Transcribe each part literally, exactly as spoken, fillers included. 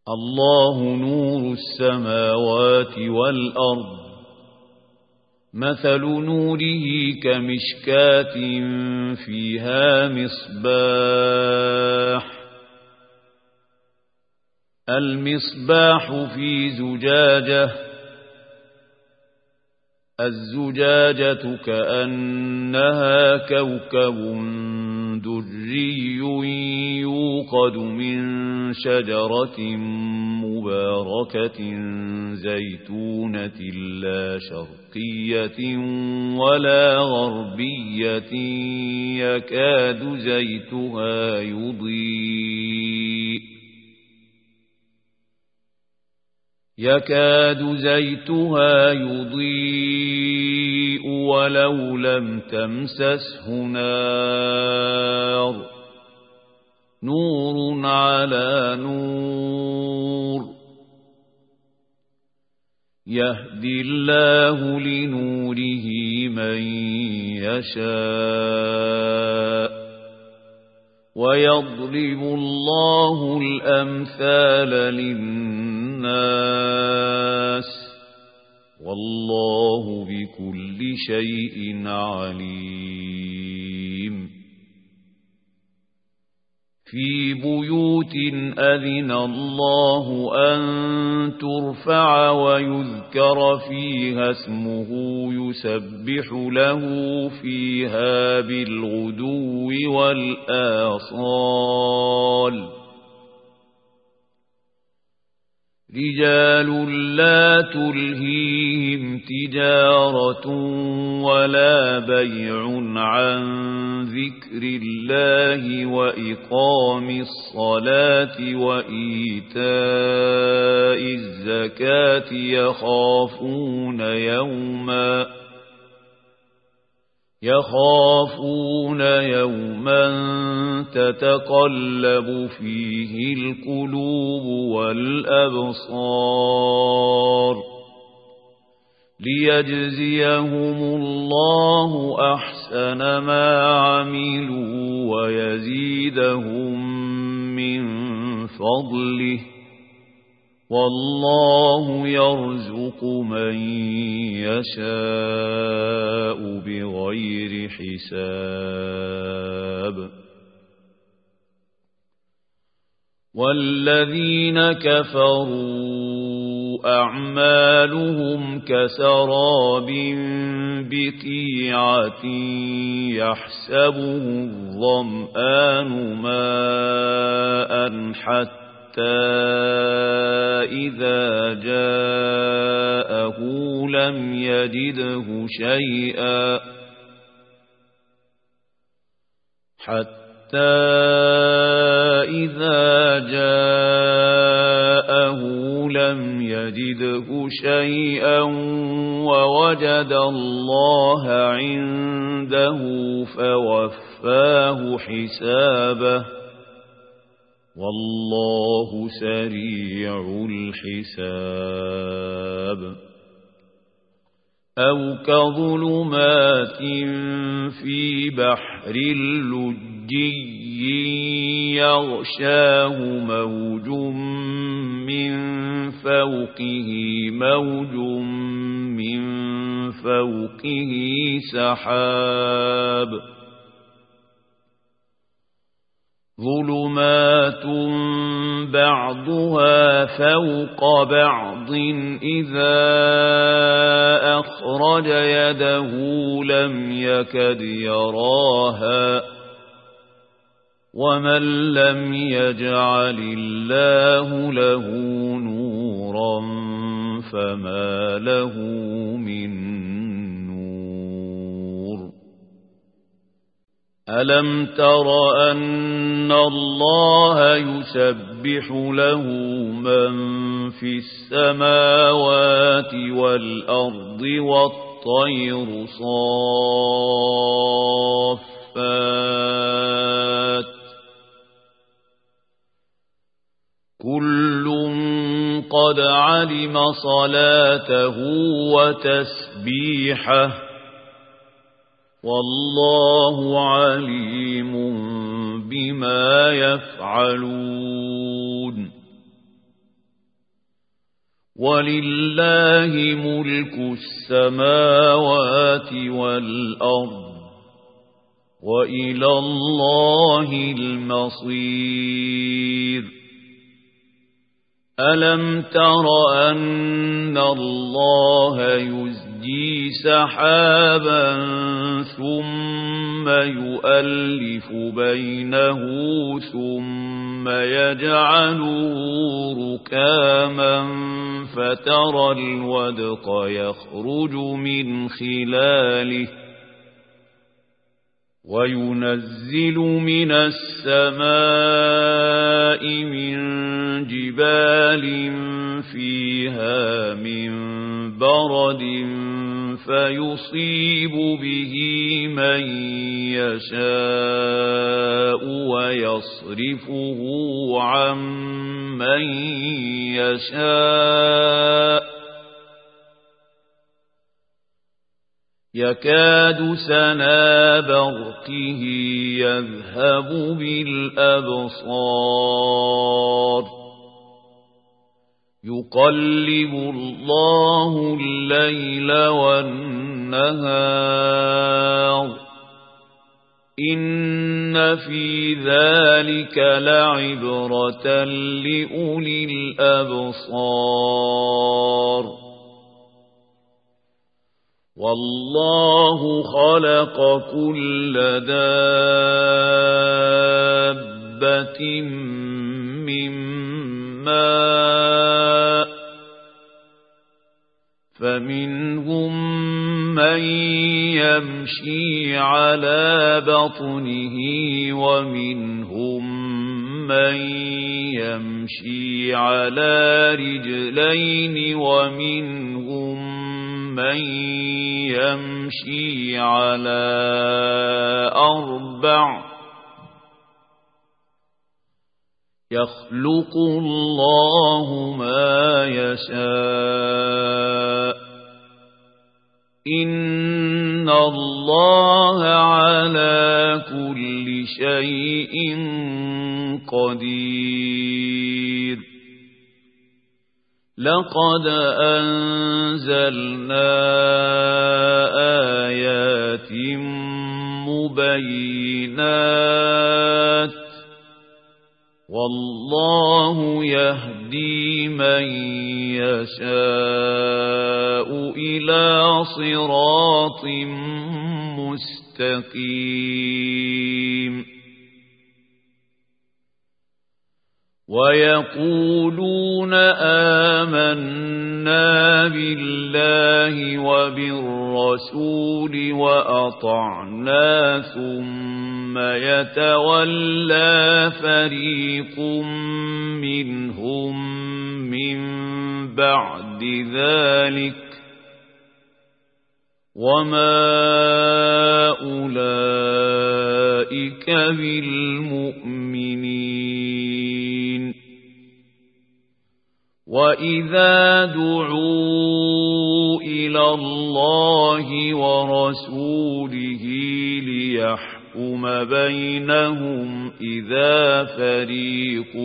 الله نور السماوات والأرض مثل نوره كمشكاة فيها مصباح المصباح في زجاجة الزجاجة كأنها كوكب دري يوقد من شجرة مباركة زيتونة لا شرقية ولا غربية يكاد زيتها يضيء يكاد زيتها يضيء ولو لم تمسسه نار نور على نور يهدي الله لنوره من يشاء ويضرب الله الأمثال للناس والله بكل شيء عليم في بيوت أذن الله أن ترفع ويذكر فيها اسمه يسبح له فيها بالغدو والآصال رجال لا تلهيهم تجارة ولا بيع عن ذكر الله وإقام الصلاة وإيتاء الزكاة يخافون يوما يخافون يوما تتقلب فيه القلوب والأبصار ليجزيهم الله أحسن ما عملوا ويزيدهم من فضله والله يرزق من يشاء بغير حساب والذين كفروا أعمالهم كسراب بقيعة يحسبه الظمآن ماء حتى حتى إذا جاءه لم يجده شيئا حتى إذا جاءه لم يجده شيئا ووجد الله عنده فوفاه حسابه والله سريع الحساب أو كظلمات في بحر لجي يغشاه موج من فوقه موج من فوقه سحاب ظلمات بعضها فوق بعض إذا أخرج يده لم يكد يراها ومن لم يجعل الله له نورا فما له من ألم تر أن الله يسبح له من في السماوات والأرض والطير صافات كل قد علم صلاته وتسبيحه والله عليم بما يفعلون ولله ملك السماوات والأرض وإلى الله المصير ألم تر أن الله يزجي سحابا ثم يؤلف بينه ثم يجعله ركاما فترى الودق يخرج من خلاله وينزل من السماء من جبال فيها من برد فيصيب به من يشاء ويصرفه عن من يشاء يكاد سنا برقه يذهب بالأبصار يقلب الله الليل والنهار إن في ذلك لعبرة لأولي الأبصار والله خلق كل دابة من ماء فمنهم من يمشي على بطنه ومنهم من يمشي على رجلين ومنهم من يمشي على أربع يخلق الله ما يشاء إن الله على كل شيء قدير لقد أنزلنا آيات مبينات والله يهدي من يشاء إلى صراط مستقيم ويقولون آمنا بالله وبالرسول وأطعنا ثم يتولى فريق منهم من بعد ذلك وما أولئك بالمؤمنين وإذا دعوا إلى الله ورسوله ليحكم بينهم إذا فريق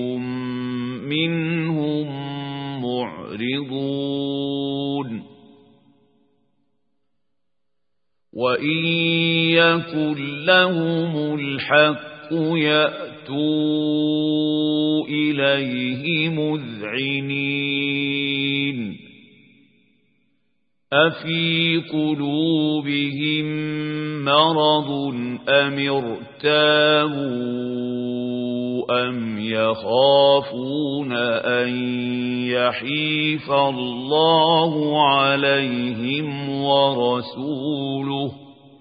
منهم معرضون وإن يكن لهم الحق يأتوا إليه مذعنين أفي قلوبهم مرض أم ارتابوا أم يخافون أن يحيف الله عليهم ورسوله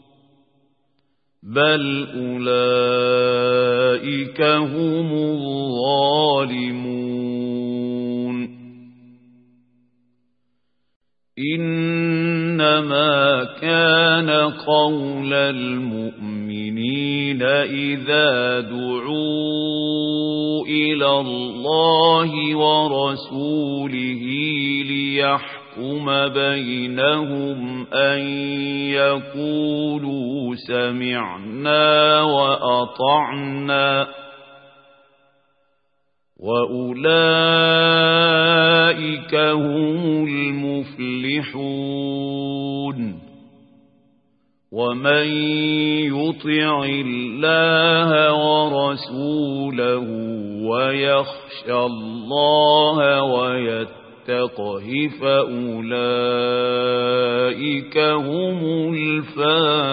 بل أولئك هم الظالمون إنما كان قول المؤمنين إذا دعوا إلى الله ورسوله ليحكم بينهم أن يقولوا سمعنا وأطعنا وأولئك هم ومن يطع الله ورسوله ويخشى الله ويتقه فأولئك هم الفائزون.